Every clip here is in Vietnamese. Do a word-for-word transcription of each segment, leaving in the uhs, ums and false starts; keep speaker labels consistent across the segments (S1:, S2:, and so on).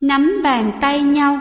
S1: nắm bàn tay nhau.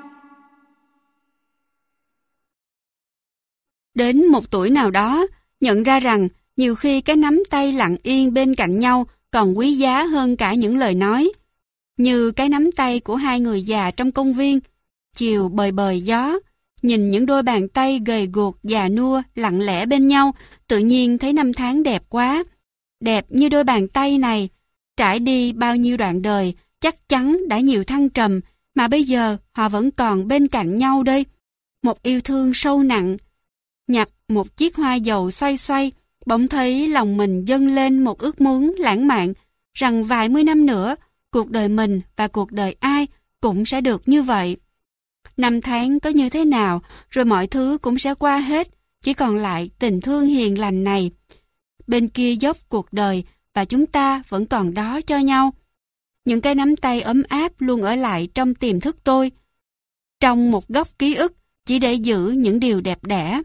S1: Đến một tuổi nào đó, nhận ra rằng nhiều khi cái nắm tay lặng yên bên cạnh nhau còn quý giá hơn cả những lời nói. Như cái nắm tay của hai người già trong công viên, chiều bời bời gió, nhìn những đôi bàn tay gầy guộc già nua lặng lẽ bên nhau, tự nhiên thấy năm tháng đẹp quá. Đẹp như đôi bàn tay này, trải đi bao nhiêu đoạn đời, chắc chắn đã nhiều thăng trầm, mà bây giờ họ vẫn còn bên cạnh nhau đây. Một yêu thương sâu nặng. Nhặt một chiếc hoa dầu xoay xoay, bỗng thấy lòng mình dâng lên một ước muốn lãng mạn, rằng vài mươi năm nữa, cuộc đời mình và cuộc đời ai cũng sẽ được như vậy. Năm tháng có như thế nào, rồi mọi thứ cũng sẽ qua hết, chỉ còn lại tình thương hiền lành này. Bên kia dốc cuộc đời, và chúng ta vẫn còn đó cho nhau. Những cái nắm tay ấm áp luôn ở lại trong tiềm thức tôi, trong một góc ký ức, chỉ để giữ những điều đẹp đẽ.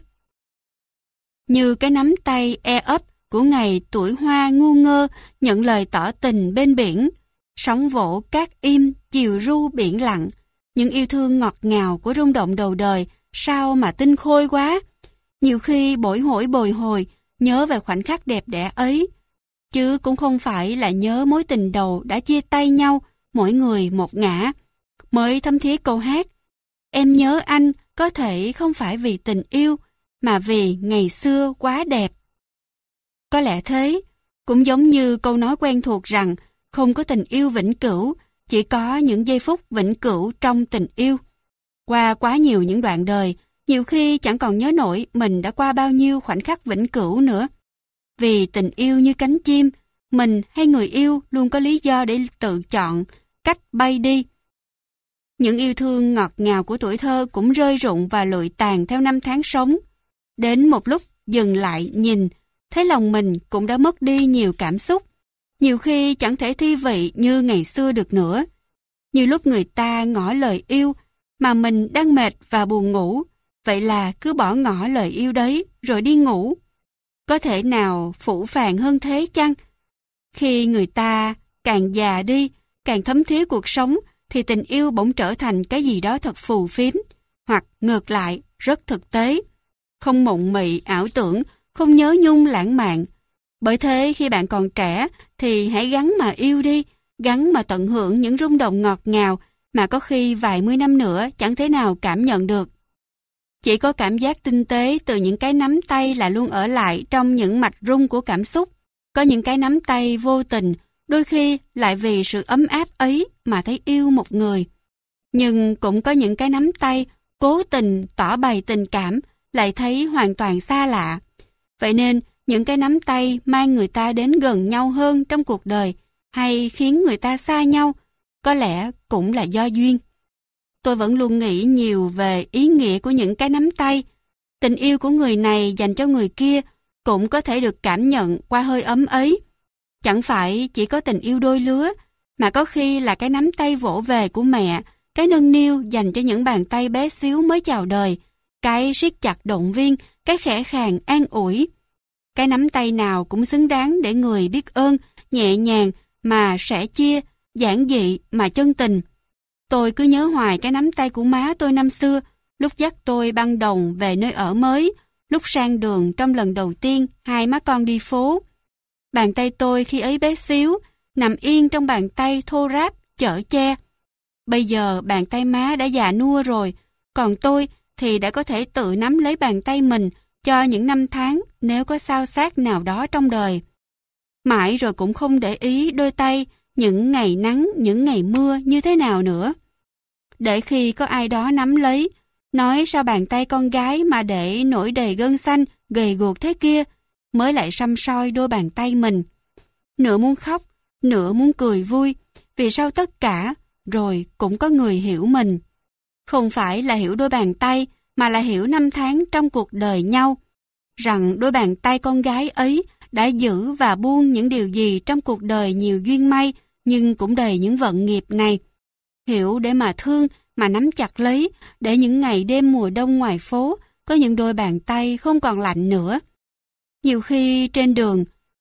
S1: Như cái nắm tay e ấp của ngày tuổi hoa ngu ngơ nhận lời tỏ tình bên biển. Sóng vỗ cát im, chiều ru biển lặng. Những yêu thương ngọt ngào của rung động đầu đời, sao mà tinh khôi quá. Nhiều khi bồi hồi bồi hồi, nhớ về khoảnh khắc đẹp đẽ ấy. Chứ cũng không phải là nhớ mối tình đầu đã chia tay nhau, mỗi người một ngã. Mới thấm thía câu hát, em nhớ anh có thể không phải vì tình yêu, mà vì ngày xưa quá đẹp. Có lẽ thế, cũng giống như câu nói quen thuộc rằng không có tình yêu vĩnh cửu, chỉ có những giây phút vĩnh cửu trong tình yêu. Qua quá nhiều những đoạn đời, nhiều khi chẳng còn nhớ nổi mình đã qua bao nhiêu khoảnh khắc vĩnh cửu nữa. Vì tình yêu như cánh chim, mình hay người yêu luôn có lý do để tự chọn cách bay đi. Những yêu thương ngọt ngào của tuổi thơ cũng rơi rụng và lụi tàn theo năm tháng sống. Đến một lúc dừng lại nhìn, thấy lòng mình cũng đã mất đi nhiều cảm xúc. Nhiều khi chẳng thể thi vị như ngày xưa được nữa. Như lúc người ta ngỏ lời yêu, mà mình đang mệt và buồn ngủ, vậy là cứ bỏ ngỏ lời yêu đấy rồi đi ngủ. Có thể nào phũ phàng hơn thế chăng? Khi người ta càng già đi, càng thấm thía cuộc sống, thì tình yêu bỗng trở thành cái gì đó thật phù phiếm, hoặc ngược lại, rất thực tế. Không mộng mị, ảo tưởng, không nhớ nhung lãng mạn. Bởi thế khi bạn còn trẻ thì hãy gắng mà yêu đi, gắng mà tận hưởng những rung động ngọt ngào mà có khi vài mươi năm nữa chẳng thể nào cảm nhận được. Chỉ có cảm giác tinh tế từ những cái nắm tay là luôn ở lại trong những mạch rung của cảm xúc. Có những cái nắm tay vô tình, đôi khi lại vì sự ấm áp ấy mà thấy yêu một người. Nhưng cũng có những cái nắm tay cố tình tỏ bày tình cảm, lại thấy hoàn toàn xa lạ. Vậy nên, những cái nắm tay mang người ta đến gần nhau hơn trong cuộc đời, hay khiến người ta xa nhau, có lẽ cũng là do duyên. Tôi vẫn luôn nghĩ nhiều về ý nghĩa của những cái nắm tay. Tình yêu của người này dành cho người kia cũng có thể được cảm nhận qua hơi ấm ấy. Chẳng phải chỉ có tình yêu đôi lứa, mà có khi là cái nắm tay vỗ về của mẹ, cái nâng niu dành cho những bàn tay bé xíu mới chào đời, cái siết chặt động viên, cái khẽ khàng an ủi. Cái nắm tay nào cũng xứng đáng để người biết ơn, nhẹ nhàng mà sẻ chia, giản dị mà chân tình. Tôi cứ nhớ hoài cái nắm tay của má tôi năm xưa, lúc dắt tôi băng đồng về nơi ở mới, lúc sang đường trong lần đầu tiên hai má con đi phố. Bàn tay tôi khi ấy bé xíu, nằm yên trong bàn tay thô ráp, chở che. Bây giờ bàn tay má đã già nua rồi, còn tôi thì đã có thể tự nắm lấy bàn tay mình cho những năm tháng nếu có sao xát nào đó trong đời. Mãi rồi cũng không để ý đôi tay, những ngày nắng, những ngày mưa như thế nào nữa. Để khi có ai đó nắm lấy, nói sao bàn tay con gái mà để nổi đầy gân xanh, gầy guộc thế kia, mới lại săm soi đôi bàn tay mình. Nửa muốn khóc, nửa muốn cười vui, vì sau tất cả, rồi cũng có người hiểu mình. Không phải là hiểu đôi bàn tay, mà là hiểu năm tháng trong cuộc đời nhau. Rằng đôi bàn tay con gái ấy đã giữ và buông những điều gì trong cuộc đời nhiều duyên may, nhưng cũng đầy những vận nghiệp này. Hiểu để mà thương, mà nắm chặt lấy, để những ngày đêm mùa đông ngoài phố, có những đôi bàn tay không còn lạnh nữa. Nhiều khi trên đường,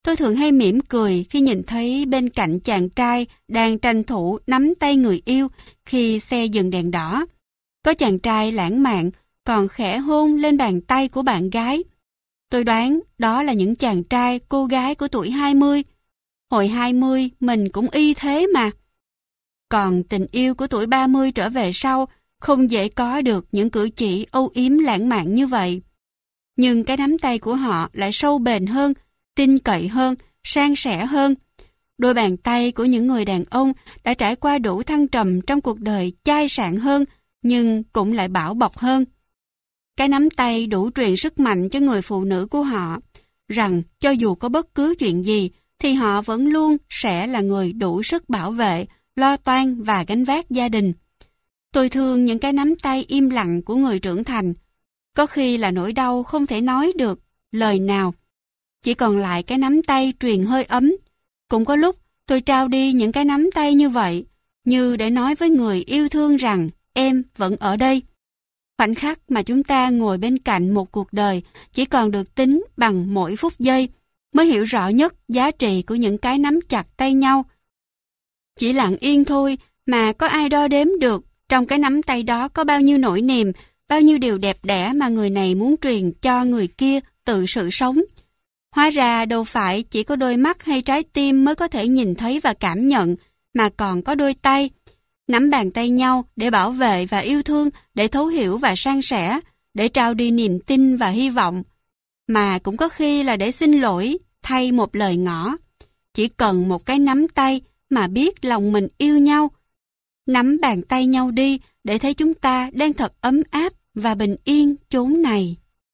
S1: Tôi thường hay mỉm cười khi nhìn thấy bên cạnh chàng trai đang tranh thủ nắm tay người yêu khi xe dừng đèn đỏ. Có chàng trai lãng mạn còn khẽ hôn lên bàn tay của bạn gái. Tôi đoán đó là những chàng trai, cô gái của tuổi hai mươi. Hồi hai mươi mình cũng y thế mà. Còn tình yêu của tuổi ba mươi trở về sau không dễ có được những cử chỉ âu yếm lãng mạn như vậy. Nhưng cái nắm tay của họ lại sâu bền hơn, tin cậy hơn, san sẻ hơn. Đôi bàn tay của những người đàn ông đã trải qua đủ thăng trầm trong cuộc đời chai sạn hơn, nhưng cũng lại bảo bọc hơn. Cái nắm tay đủ truyền sức mạnh cho người phụ nữ của họ, rằng cho dù có bất cứ chuyện gì, thì họ vẫn luôn sẽ là người đủ sức bảo vệ, lo toan và gánh vác gia đình. Tôi thương những cái nắm tay im lặng của người trưởng thành. Có khi là nỗi đau không thể nói được lời nào. Chỉ còn lại cái nắm tay truyền hơi ấm. Cũng có lúc tôi trao đi những cái nắm tay như vậy, như để nói với người yêu thương rằng em vẫn ở đây. Khoảnh khắc mà chúng ta ngồi bên cạnh một cuộc đời chỉ còn được tính bằng mỗi phút giây, mới hiểu rõ nhất giá trị của những cái nắm chặt tay nhau. Chỉ lặng yên thôi mà có ai đo đếm được trong cái nắm tay đó có bao nhiêu nỗi niềm, bao nhiêu điều đẹp đẽ mà người này muốn truyền cho người kia từ sự sống. Hóa ra đâu phải chỉ có đôi mắt hay trái tim mới có thể nhìn thấy và cảm nhận, mà còn có đôi tay. Nắm bàn tay nhau để bảo vệ và yêu thương, để thấu hiểu và san sẻ, để trao đi niềm tin và hy vọng. Mà cũng có khi là để xin lỗi, thay một lời ngỏ. Chỉ cần một cái nắm tay mà biết lòng mình yêu nhau. Nắm bàn tay nhau đi để thấy chúng ta đang thật ấm áp và bình yên chốn này.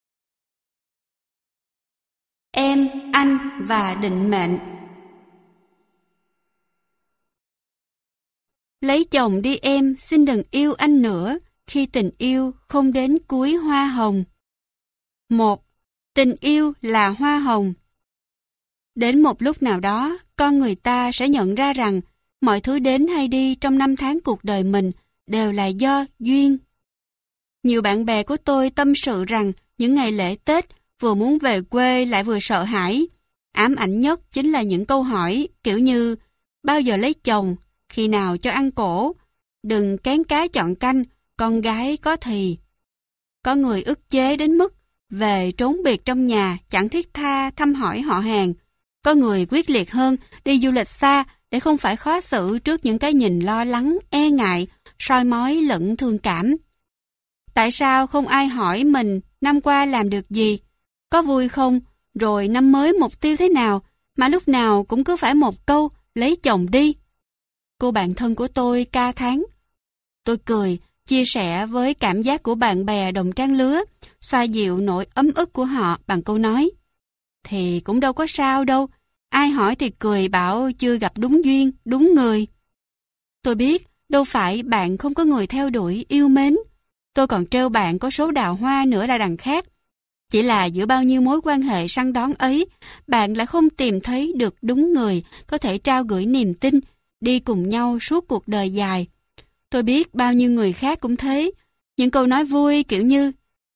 S1: Em, anh và định mệnh. Lấy chồng đi em, xin đừng yêu anh nữa, khi tình yêu không đến cuối hoa hồng. Một. Tình yêu là hoa hồng. Đến một lúc nào đó, con người ta sẽ nhận ra rằng mọi thứ đến hay đi trong năm tháng cuộc đời mình đều là do duyên. Nhiều bạn bè của tôi tâm sự rằng những ngày lễ Tết vừa muốn về quê lại vừa sợ hãi. Ám ảnh nhất chính là những câu hỏi kiểu như bao giờ lấy chồng, khi nào cho ăn cổ, đừng kén cá chọn canh, con gái có thì. Có người ức chế đến mức về trốn biệt trong nhà chẳng thiết tha thăm hỏi họ hàng. Có người quyết liệt hơn, đi du lịch xa để không phải khó xử trước những cái nhìn lo lắng, e ngại, soi mói lẫn thương cảm. Tại sao không ai hỏi mình năm qua làm được gì, có vui không, rồi năm mới mục tiêu thế nào, mà lúc nào cũng cứ phải một câu lấy chồng đi. Cô bạn thân của tôi ca thán. Tôi cười, chia sẻ với cảm giác của bạn bè đồng trang lứa, xoa dịu nỗi ấm ức của họ bằng câu nói. Thì cũng đâu có sao đâu, ai hỏi thì cười bảo chưa gặp đúng duyên, đúng người. Tôi biết, đâu phải bạn không có người theo đuổi, yêu mến. Tôi còn trêu bạn có số đào hoa nữa là đằng khác. Chỉ là giữa bao nhiêu mối quan hệ săn đón ấy, bạn lại không tìm thấy được đúng người có thể trao gửi niềm tin, đi cùng nhau suốt cuộc đời dài. Tôi biết bao nhiêu người khác cũng thế. Những câu nói vui kiểu như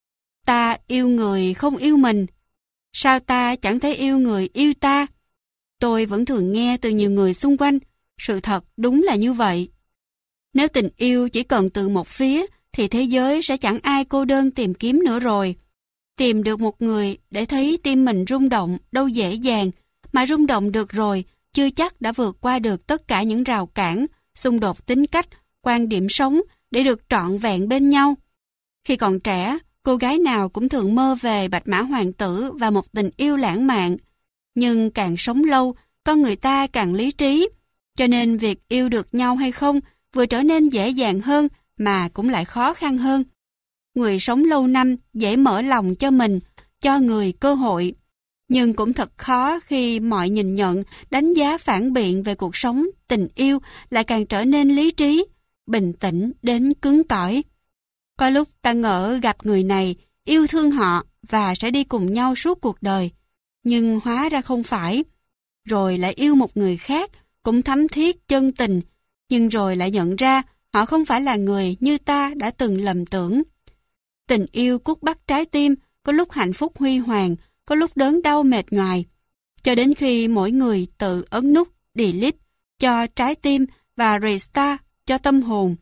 S1: ta yêu người không yêu mình, sao ta chẳng thấy yêu người yêu ta. Tôi vẫn thường nghe từ nhiều người xung quanh. Sự thật đúng là như vậy. Nếu tình yêu chỉ cần từ một phía, thì thế giới sẽ chẳng ai cô đơn tìm kiếm nữa rồi. Tìm được một người để thấy tim mình rung động đâu dễ dàng, mà rung động được rồi, chưa chắc đã vượt qua được tất cả những rào cản, xung đột tính cách, quan điểm sống để được trọn vẹn bên nhau. Khi còn trẻ, cô gái nào cũng thường mơ về bạch mã hoàng tử và một tình yêu lãng mạn. Nhưng càng sống lâu, con người ta càng lý trí, cho nên việc yêu được nhau hay không vừa trở nên dễ dàng hơn mà cũng lại khó khăn hơn. Người sống lâu năm dễ mở lòng cho mình, cho người cơ hội. Nhưng cũng thật khó khi mọi nhìn nhận, đánh giá phản biện về cuộc sống, tình yêu lại càng trở nên lý trí, bình tĩnh đến cứng cỏi. Có lúc ta ngỡ gặp người này, yêu thương họ và sẽ đi cùng nhau suốt cuộc đời. Nhưng hóa ra không phải. Rồi lại yêu một người khác, cũng thấm thiết chân tình, nhưng rồi lại nhận ra họ không phải là người như ta đã từng lầm tưởng. Tình yêu cuốc bắt trái tim, có lúc hạnh phúc huy hoàng, có lúc đớn đau mệt nhoài. cho đến khi mỗi người tự ấn nút delete cho trái tim và restart cho tâm hồn.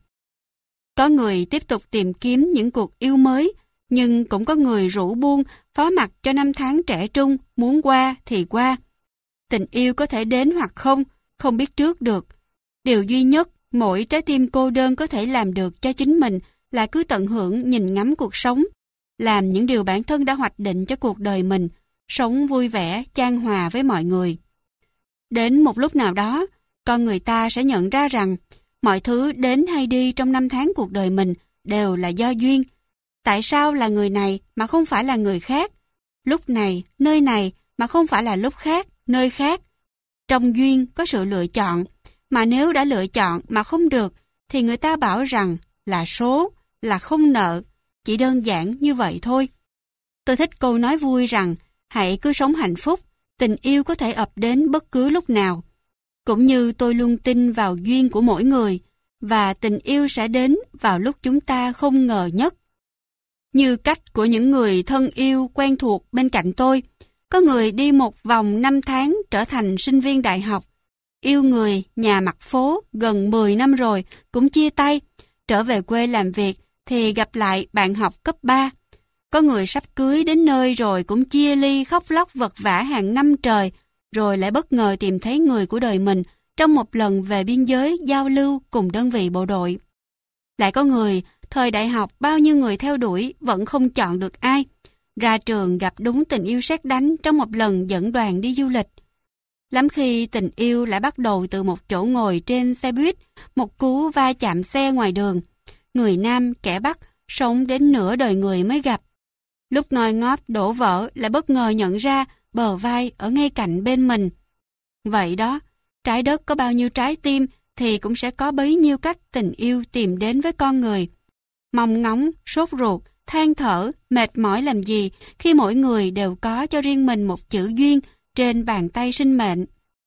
S1: Có người tiếp tục tìm kiếm những cuộc yêu mới, nhưng cũng có người rũ buông, phó mặc cho năm tháng trẻ trung, muốn qua thì qua. Tình yêu có thể đến hoặc không, không biết trước được. Điều duy nhất mỗi trái tim cô đơn có thể làm được cho chính mình là cứ tận hưởng nhìn ngắm cuộc sống, làm những điều bản thân đã hoạch định cho cuộc đời mình, sống vui vẻ, chan hòa với mọi người. Đến một lúc nào đó, con người ta sẽ nhận ra rằng mọi thứ đến hay đi trong năm tháng cuộc đời mình đều là do duyên. Tại sao là người này mà không phải là người khác? Lúc này, nơi này mà không phải là lúc khác, nơi khác. Trong duyên có sự lựa chọn, mà nếu đã lựa chọn mà không được, thì người ta bảo rằng là số, là không nợ. Chỉ đơn giản như vậy thôi. Tôi thích câu nói vui rằng hãy cứ sống hạnh phúc, tình yêu có thể ập đến bất cứ lúc nào. Cũng như tôi luôn tin vào duyên của mỗi người, và tình yêu sẽ đến vào lúc chúng ta không ngờ nhất. Như cách của những người thân yêu quen thuộc bên cạnh tôi, có người đi một vòng năm tháng trở thành sinh viên đại học, yêu người nhà mặt phố gần mười năm rồi cũng chia tay, trở về quê làm việc thì gặp lại bạn học cấp ba. Có người sắp cưới đến nơi rồi cũng chia ly khóc lóc vật vã hàng năm trời, rồi lại bất ngờ tìm thấy người của đời mình trong một lần về biên giới giao lưu cùng đơn vị bộ đội. Lại có người, thời đại học bao nhiêu người theo đuổi vẫn không chọn được ai, ra trường gặp đúng tình yêu sét đánh trong một lần dẫn đoàn đi du lịch. Lắm khi tình yêu lại bắt đầu từ một chỗ ngồi trên xe buýt, một cú va chạm xe ngoài đường. Người nam, kẻ Bắc, sống đến nửa đời người mới gặp. Lúc ngồi ngóp đổ vỡ lại bất ngờ nhận ra bờ vai ở ngay cạnh bên mình. Vậy đó, trái đất có bao nhiêu trái tim thì cũng sẽ có bấy nhiêu cách tình yêu tìm đến với con người. Mong ngóng, sốt ruột, than thở, mệt mỏi làm gì khi mỗi người đều có cho riêng mình một chữ duyên trên bàn tay sinh mệnh.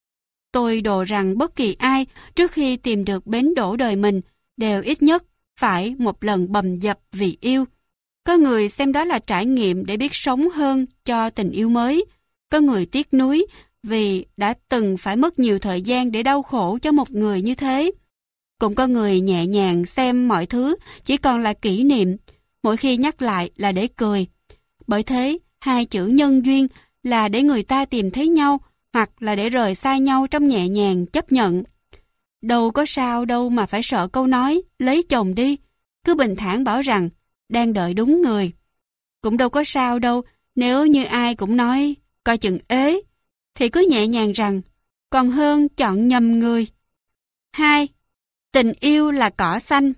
S1: Tôi đồ rằng bất kỳ ai trước khi tìm được bến đỗ đời mình đều ít nhất phải một lần bầm dập vì yêu. Có người xem đó là trải nghiệm để biết sống hơn cho tình yêu mới. Có người tiếc nuối vì đã từng phải mất nhiều thời gian để đau khổ cho một người như thế. Cũng có người nhẹ nhàng xem mọi thứ chỉ còn là kỷ niệm, mỗi khi nhắc lại là để cười. Bởi thế, hai chữ nhân duyên là để người ta tìm thấy nhau hoặc là để rời xa nhau trong nhẹ nhàng chấp nhận. Đâu có sao đâu mà phải sợ câu nói lấy chồng đi, cứ bình thản bảo rằng đang đợi đúng người. Cũng đâu có sao đâu nếu như ai cũng nói coi chừng ế, thì cứ nhẹ nhàng rằng còn hơn chọn nhầm người. Hai, tình yêu là cỏ xanh.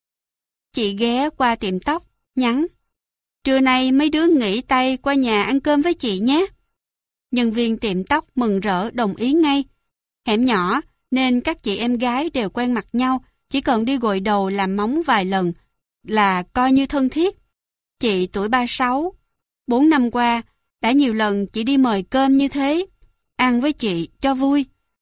S1: Chị ghé qua tiệm tóc, nhắn: trưa nay mấy đứa nghỉ tay qua nhà ăn cơm với chị nhé. Nhân viên tiệm tóc mừng rỡ đồng ý ngay. Hẻm nhỏ nên các chị em gái đều quen mặt nhau, chỉ cần đi gội đầu làm móng vài lần là coi như thân thiết. Chị tuổi ba mươi sáu, bốn năm qua đã nhiều lần chị đi mời cơm như thế, ăn với chị cho vui.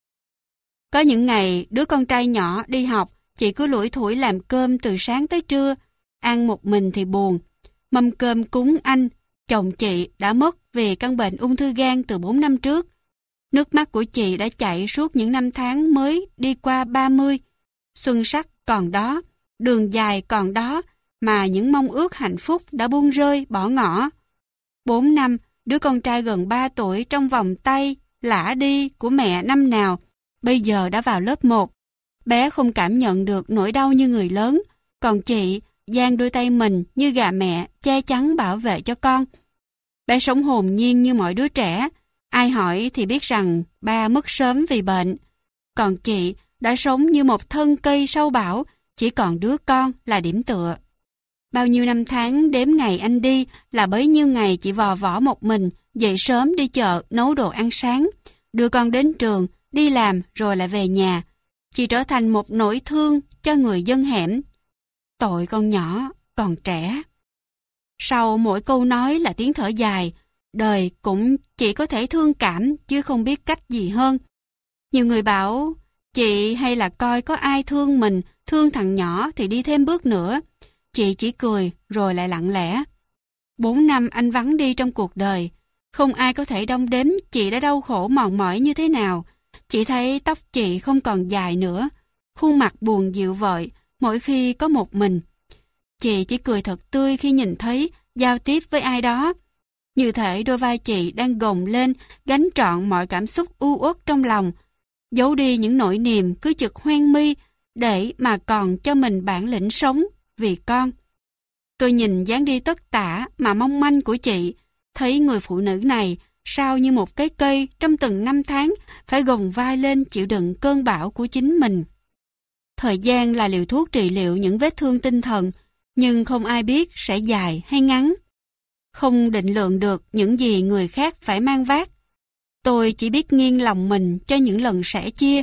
S1: Có những ngày đứa con trai nhỏ đi học, chị cứ lủi thủi làm cơm từ sáng tới trưa, ăn một mình thì buồn. Mâm cơm cúng anh, chồng chị đã mất vì căn bệnh ung thư gan từ bốn năm trước. Nước mắt của chị đã chảy suốt những năm tháng mới đi qua ba mươi. Xuân sắc còn đó, đường dài còn đó, mà những mong ước hạnh phúc đã buông rơi bỏ ngỏ. Bốn năm, đứa con trai gần ba tuổi trong vòng tay, lả đi của mẹ năm nào, bây giờ đã vào lớp một. Bé không cảm nhận được nỗi đau như người lớn, còn chị dang đôi tay mình như gà mẹ che chắn bảo vệ cho con. Bé sống hồn nhiên như mọi đứa trẻ, ai hỏi thì biết rằng ba mất sớm vì bệnh. Còn chị đã sống như một thân cây sau bão, chỉ còn đứa con là điểm tựa. Bao nhiêu năm tháng đếm ngày anh đi là bấy nhiêu ngày chị vò võ một mình, dậy sớm đi chợ nấu đồ ăn sáng, đưa con đến trường, đi làm rồi lại về nhà. Chị trở thành một nỗi thương cho người dân hẻm. Tội con nhỏ, còn trẻ. Sau mỗi câu nói là tiếng thở dài, đời cũng chỉ có thể thương cảm chứ không biết cách gì hơn. Nhiều người bảo, chị hay là coi có ai thương mình, thương thằng nhỏ thì đi thêm bước nữa. Chị chỉ cười rồi lại lặng lẽ. Bốn năm anh vắng đi trong cuộc đời, Không ai có thể đong đếm chị đã đau khổ mòn mỏi như thế nào. Chị thấy tóc chị không còn dài nữa, khuôn mặt buồn dịu vợi mỗi khi có một mình. Chị chỉ cười thật tươi khi nhìn thấy giao tiếp với ai đó. Như thể đôi vai chị đang gồng lên, gánh trọn mọi cảm xúc u uất trong lòng, giấu đi những nỗi niềm cứ chực hoen mi để mà còn cho mình bản lĩnh sống vì con. Tôi nhìn dáng đi tất tả mà mong manh của chị, thấy người phụ nữ này sao như một cái cây trong từng năm tháng phải gồng vai lên chịu đựng cơn bão của chính mình. Thời gian là liều thuốc trị liệu những vết thương tinh thần, nhưng không ai biết sẽ dài hay ngắn. Không định lượng được những gì người khác phải mang vác. Tôi chỉ biết nghiêng lòng mình cho những lần sẻ chia,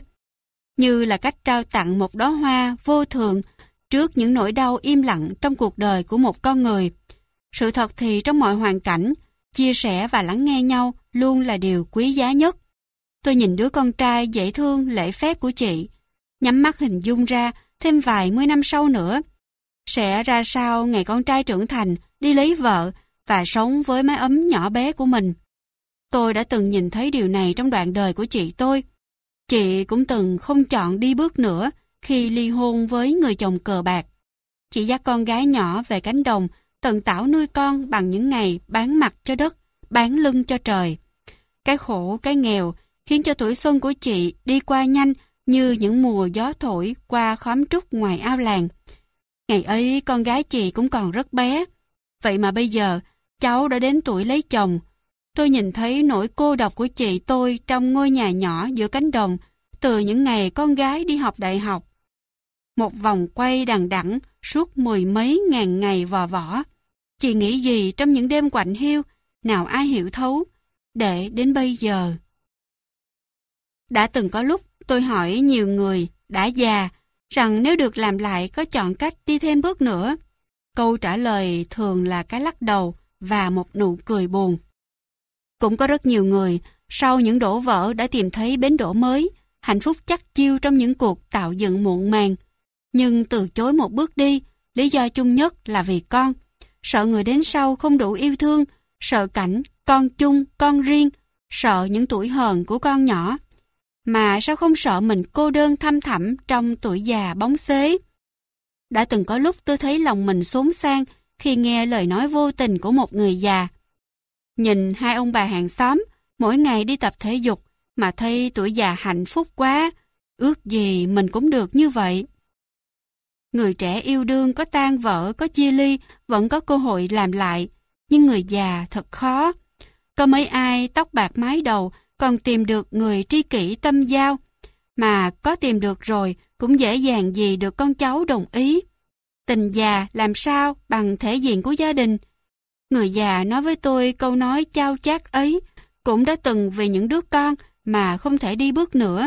S1: như là cách trao tặng một đóa hoa vô thường trước những nỗi đau im lặng trong cuộc đời của một con người. Sự thật thì trong mọi hoàn cảnh, chia sẻ và lắng nghe nhau luôn là điều quý giá nhất. Tôi nhìn đứa con trai dễ thương lễ phép của chị, nhắm mắt hình dung ra thêm vài mươi năm sau nữa sẽ ra sao ngày con trai trưởng thành, đi lấy vợ và sống với mái ấm nhỏ bé của mình. Tôi đã từng nhìn thấy điều này trong đoạn đời của chị tôi. Chị cũng từng không chọn đi bước nữa khi ly hôn với người chồng cờ bạc. Chị dắt con gái nhỏ về cánh đồng, tận tảo nuôi con bằng những ngày bán mặt cho đất, bán lưng cho trời. Cái khổ, cái nghèo khiến cho tuổi xuân của chị đi qua nhanh như những mùa gió thổi qua khóm trúc ngoài ao làng. Ngày ấy con gái chị cũng còn rất bé. Vậy mà bây giờ cháu đã đến tuổi lấy chồng. Tôi nhìn thấy nỗi cô độc của chị tôi trong ngôi nhà nhỏ giữa cánh đồng từ những ngày con gái đi học đại học. Một vòng quay đằng đẵng suốt mười mấy ngàn ngày vò võ. Chị nghĩ gì trong những đêm quạnh hiu, nào ai hiểu thấu, để đến bây giờ. Đã từng có lúc tôi hỏi nhiều người đã già rằng nếu được làm lại có chọn cách đi thêm bước nữa. Câu trả lời thường là cái lắc đầu và một nụ cười buồn. Cũng có rất nhiều người sau những đổ vỡ đã tìm thấy bến đỗ mới, hạnh phúc chắc chiêu trong những cuộc tạo dựng muộn màng. Nhưng từ chối một bước đi, lý do chung nhất là vì con. Sợ người đến sau không đủ yêu thương, sợ cảnh con chung, con riêng, sợ những tuổi hờn của con nhỏ. Mà sao không sợ mình cô đơn thăm thẳm trong tuổi già bóng xế? Đã từng có lúc tôi thấy lòng mình xốn xang khi nghe lời nói vô tình của một người già. Nhìn hai ông bà hàng xóm mỗi ngày đi tập thể dục mà thấy tuổi già hạnh phúc quá, ước gì mình cũng được như vậy. Người trẻ yêu đương có tan vỡ, có chia ly, vẫn có cơ hội làm lại, nhưng người già thật khó. Có mấy ai tóc bạc mái đầu còn tìm được người tri kỷ tâm giao, mà có tìm được rồi cũng dễ dàng gì được con cháu đồng ý. Tình già làm sao bằng thể diện của gia đình. Người già nói với tôi câu nói chao chát ấy cũng đã từng vì những đứa con mà không thể đi bước nữa.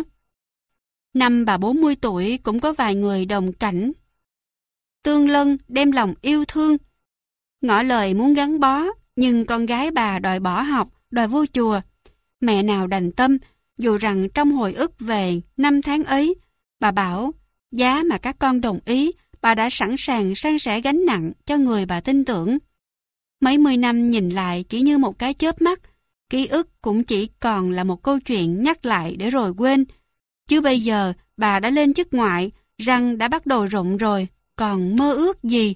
S1: Năm bà bốn mươi tuổi cũng có vài người đồng cảnh tương lân đem lòng yêu thương. Ngỏ lời muốn gắn bó, nhưng con gái bà đòi bỏ học, đòi vô chùa. Mẹ nào đành tâm, dù rằng trong hồi ức về năm tháng ấy, bà bảo giá mà các con đồng ý, bà đã sẵn sàng san sẻ gánh nặng cho người bà tin tưởng. Mấy mươi năm nhìn lại chỉ như một cái chớp mắt, ký ức cũng chỉ còn là một câu chuyện nhắc lại để rồi quên. Chứ bây giờ bà đã lên chức ngoại, răng đã bắt đầu rụng rồi, còn mơ ước gì?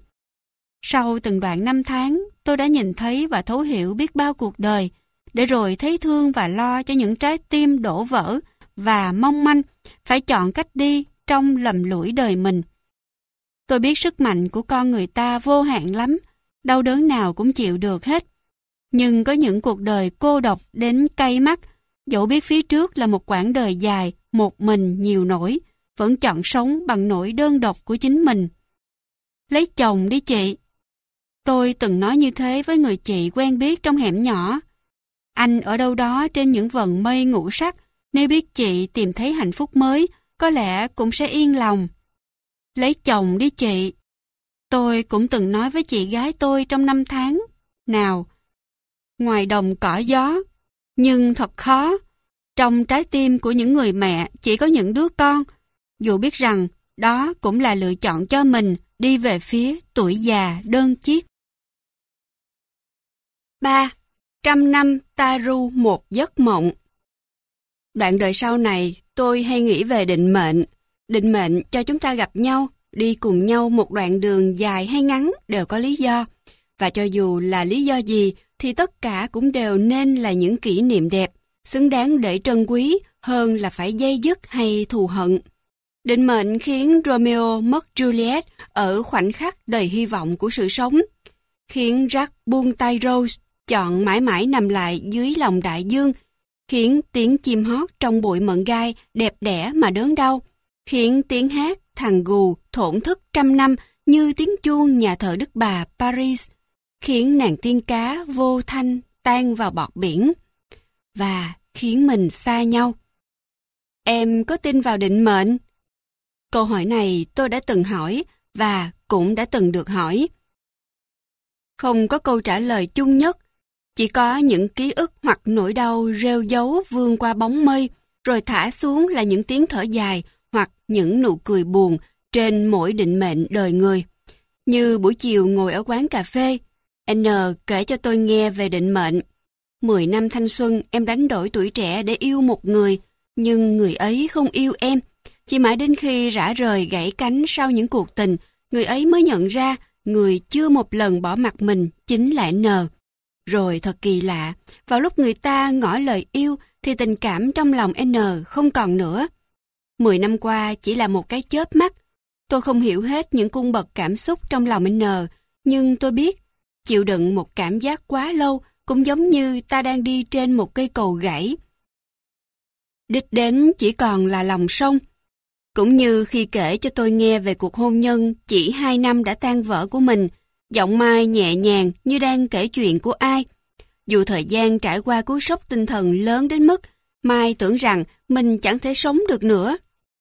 S1: Sau từng đoạn năm tháng, tôi đã nhìn thấy và thấu hiểu biết bao cuộc đời, để rồi thấy thương và lo cho những trái tim đổ vỡ và mong manh, phải chọn cách đi trong lầm lũi đời mình. Tôi biết sức mạnh của con người ta vô hạn lắm, đau đớn nào cũng chịu được hết. Nhưng có những cuộc đời cô độc đến cay mắt, dẫu biết phía trước là một quãng đời dài, một mình nhiều nỗi, vẫn chọn sống bằng nỗi đơn độc của chính mình. Lấy chồng đi chị. Tôi từng nói như thế với người chị quen biết trong hẻm nhỏ. Anh ở đâu đó trên những vầng mây ngũ sắc, nếu biết chị tìm thấy hạnh phúc mới, có lẽ cũng sẽ yên lòng. Lấy chồng đi chị. Tôi cũng từng nói với chị gái tôi trong năm tháng. Nào, ngoài đồng cỏ gió, nhưng thật khó. Trong trái tim của những người mẹ chỉ có những đứa con, dù biết rằng đó cũng là lựa chọn cho mình đi về phía tuổi già đơn chiếc. ba. Trăm năm ta ru một giấc mộng. Đoạn đời sau này, tôi hay nghĩ về định mệnh. Định mệnh cho chúng ta gặp nhau, đi cùng nhau một đoạn đường dài hay ngắn đều có lý do. Và cho dù là lý do gì, thì tất cả cũng đều nên là những kỷ niệm đẹp, xứng đáng để trân quý hơn là phải dây dứt hay thù hận. Định mệnh khiến Romeo mất Juliet ở khoảnh khắc đầy hy vọng của sự sống, khiến Jack buông tay Rose, chọn mãi mãi nằm lại dưới lòng đại dương, khiến tiếng chim hót trong bụi mận gai đẹp đẽ mà đớn đau, khiến tiếng hát thằng gù thổn thức trăm năm như tiếng chuông nhà thờ Đức Bà Paris, khiến nàng tiên cá vô thanh tan vào bọt biển, và khiến mình xa nhau. Em có tin vào định mệnh? Câu hỏi này tôi đã từng hỏi và cũng đã từng được hỏi. Không có câu trả lời chung nhất, chỉ có những ký ức hoặc nỗi đau rêu dấu vươn qua bóng mây, rồi thả xuống là những tiếng thở dài hoặc những nụ cười buồn trên mỗi định mệnh đời người. Như buổi chiều ngồi ở quán cà phê, N kể cho tôi nghe về định mệnh. Mười năm thanh xuân em đánh đổi tuổi trẻ để yêu một người, nhưng người ấy không yêu em. Chỉ mãi đến khi rã rời gãy cánh sau những cuộc tình, người ấy mới nhận ra người chưa một lần bỏ mặc mình chính là N. Rồi thật kỳ lạ, vào lúc người ta ngỏ lời yêu thì tình cảm trong lòng N không còn nữa. Mười năm qua chỉ là một cái chớp mắt. Tôi không hiểu hết những cung bậc cảm xúc trong lòng N, nhưng tôi biết, chịu đựng một cảm giác quá lâu cũng giống như ta đang đi trên một cây cầu gãy. Đích đến chỉ còn là lòng sông. Cũng như khi kể cho tôi nghe về cuộc hôn nhân chỉ hai năm đã tan vỡ của mình, giọng Mai nhẹ nhàng như đang kể chuyện của ai. Dù thời gian trải qua cú sốc tinh thần lớn đến mức Mai tưởng rằng mình chẳng thể sống được nữa.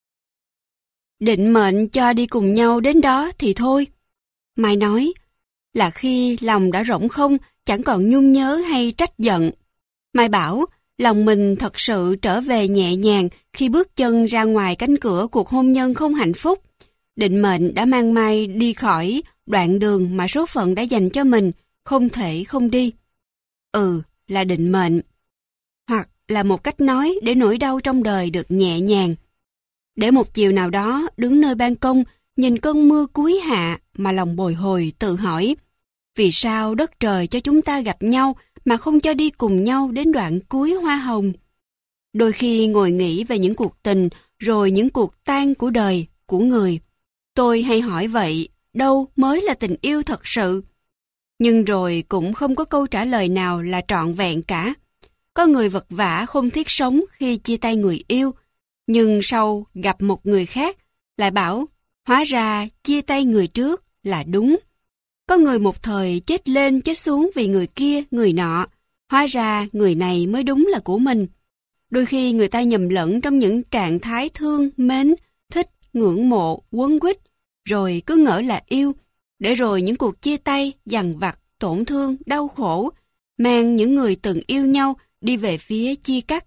S1: Định mệnh cho đi cùng nhau đến đó thì thôi. Mai nói là khi lòng đã rỗng không, chẳng còn nhung nhớ hay trách giận. Mai bảo lòng mình thật sự trở về nhẹ nhàng khi bước chân ra ngoài cánh cửa cuộc hôn nhân không hạnh phúc. Định mệnh đã mang Mai đi khỏi đoạn đường mà số phận đã dành cho mình, không thể không đi. Ừ, là định mệnh. Hoặc là một cách nói để nỗi đau trong đời được nhẹ nhàng. Để một chiều nào đó đứng nơi ban công, nhìn cơn mưa cuối hạ mà lòng bồi hồi tự hỏi, vì sao đất trời cho chúng ta gặp nhau mà không cho đi cùng nhau đến đoạn cuối hoa hồng? Đôi khi ngồi nghĩ về những cuộc tình, rồi những cuộc tan của đời, của người. Tôi hay hỏi vậy, đâu mới là tình yêu thật sự? Nhưng rồi cũng không có câu trả lời nào là trọn vẹn cả. Có người vật vã không thiết sống khi chia tay người yêu, nhưng sau gặp một người khác, lại bảo, hóa ra chia tay người trước là đúng. Có người một thời chết lên chết xuống vì người kia, người nọ, hóa ra người này mới đúng là của mình. Đôi khi người ta nhầm lẫn trong những trạng thái thương, mến, thích, ngưỡng mộ, quấn quýt, rồi cứ ngỡ là yêu, để rồi những cuộc chia tay, dằn vặt, tổn thương, đau khổ, mang những người từng yêu nhau đi về phía chia cắt.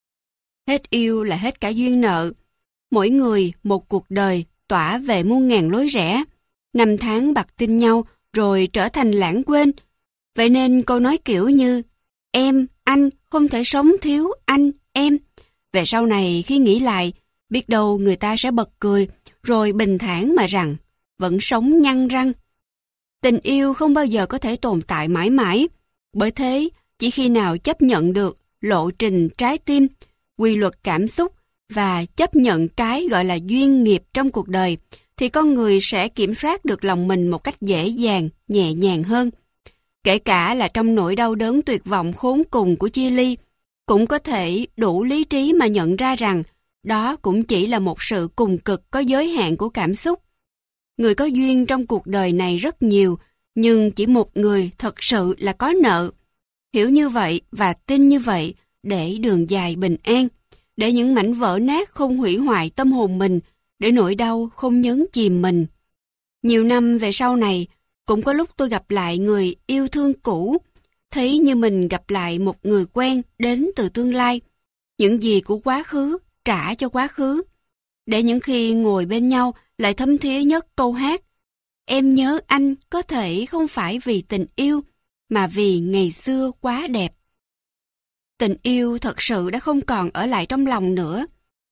S1: Hết yêu là hết cả duyên nợ. Mỗi người một cuộc đời tỏa về muôn ngàn lối rẽ. Năm tháng bặt tin nhau rồi trở thành lãng quên. Vậy nên câu nói kiểu như em, anh không thể sống thiếu anh, em. Về sau này khi nghĩ lại, biết đâu người ta sẽ bật cười rồi bình thản mà rằng vẫn sống nhăn răng. Tình yêu không bao giờ có thể tồn tại mãi mãi. Bởi thế, chỉ khi nào chấp nhận được lộ trình trái tim, quy luật cảm xúc và chấp nhận cái gọi là duyên nghiệp trong cuộc đời, thì con người sẽ kiểm soát được lòng mình một cách dễ dàng, nhẹ nhàng hơn. Kể cả là trong nỗi đau đớn tuyệt vọng khốn cùng của chia ly, cũng có thể đủ lý trí mà nhận ra rằng đó cũng chỉ là một sự cùng cực có giới hạn của cảm xúc. Người có duyên trong cuộc đời này rất nhiều, nhưng chỉ một người thật sự là có nợ. Hiểu như vậy và tin như vậy để đường dài bình an, để những mảnh vỡ nát không hủy hoại tâm hồn mình, để nỗi đau không nhấn chìm mình. Nhiều năm về sau này, cũng có lúc tôi gặp lại người yêu thương cũ, thấy như mình gặp lại một người quen đến từ tương lai. Những gì của quá khứ trả cho quá khứ, để những khi ngồi bên nhau lại thấm thía nhất câu hát em nhớ anh có thể không phải vì tình yêu, mà vì ngày xưa quá đẹp. Tình yêu thật sự đã không còn ở lại trong lòng nữa.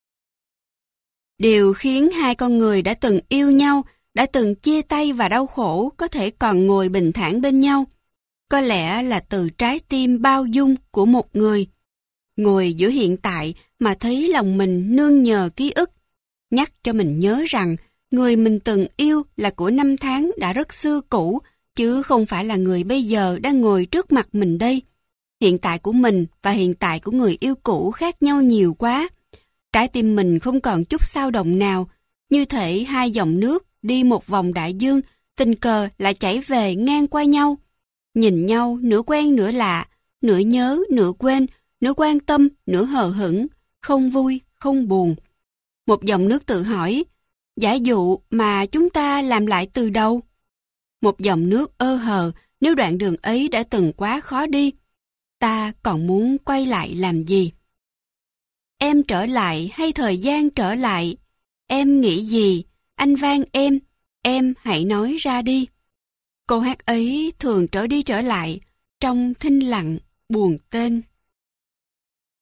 S1: Điều khiến hai con người đã từng yêu nhau, đã từng chia tay và đau khổ có thể còn ngồi bình thản bên nhau, có lẽ là từ trái tim bao dung của một người. Ngồi giữa hiện tại mà thấy lòng mình nương nhờ ký ức, nhắc cho mình nhớ rằng người mình từng yêu là của năm tháng đã rất xưa cũ, chứ không phải là người bây giờ đang ngồi trước mặt mình đây. Hiện tại của mình và hiện tại của người yêu cũ khác nhau nhiều quá. Trái tim mình không còn chút xao động nào, như thể hai dòng nước đi một vòng đại dương, tình cờ lại chảy về ngang qua nhau. Nhìn nhau nửa quen nửa lạ, nửa nhớ nửa quên, nửa quan tâm nửa hờ hững, không vui không buồn. Một dòng nước tự hỏi, giả dụ mà chúng ta làm lại từ đầu. Một dòng nước ơ hờ, nếu đoạn đường ấy đã từng quá khó đi, ta còn muốn quay lại làm gì? Em trở lại hay thời gian trở lại? Em nghĩ gì? Anh van em, em hãy nói ra đi. Câu hát ấy thường trở đi trở lại trong thinh lặng buồn tên.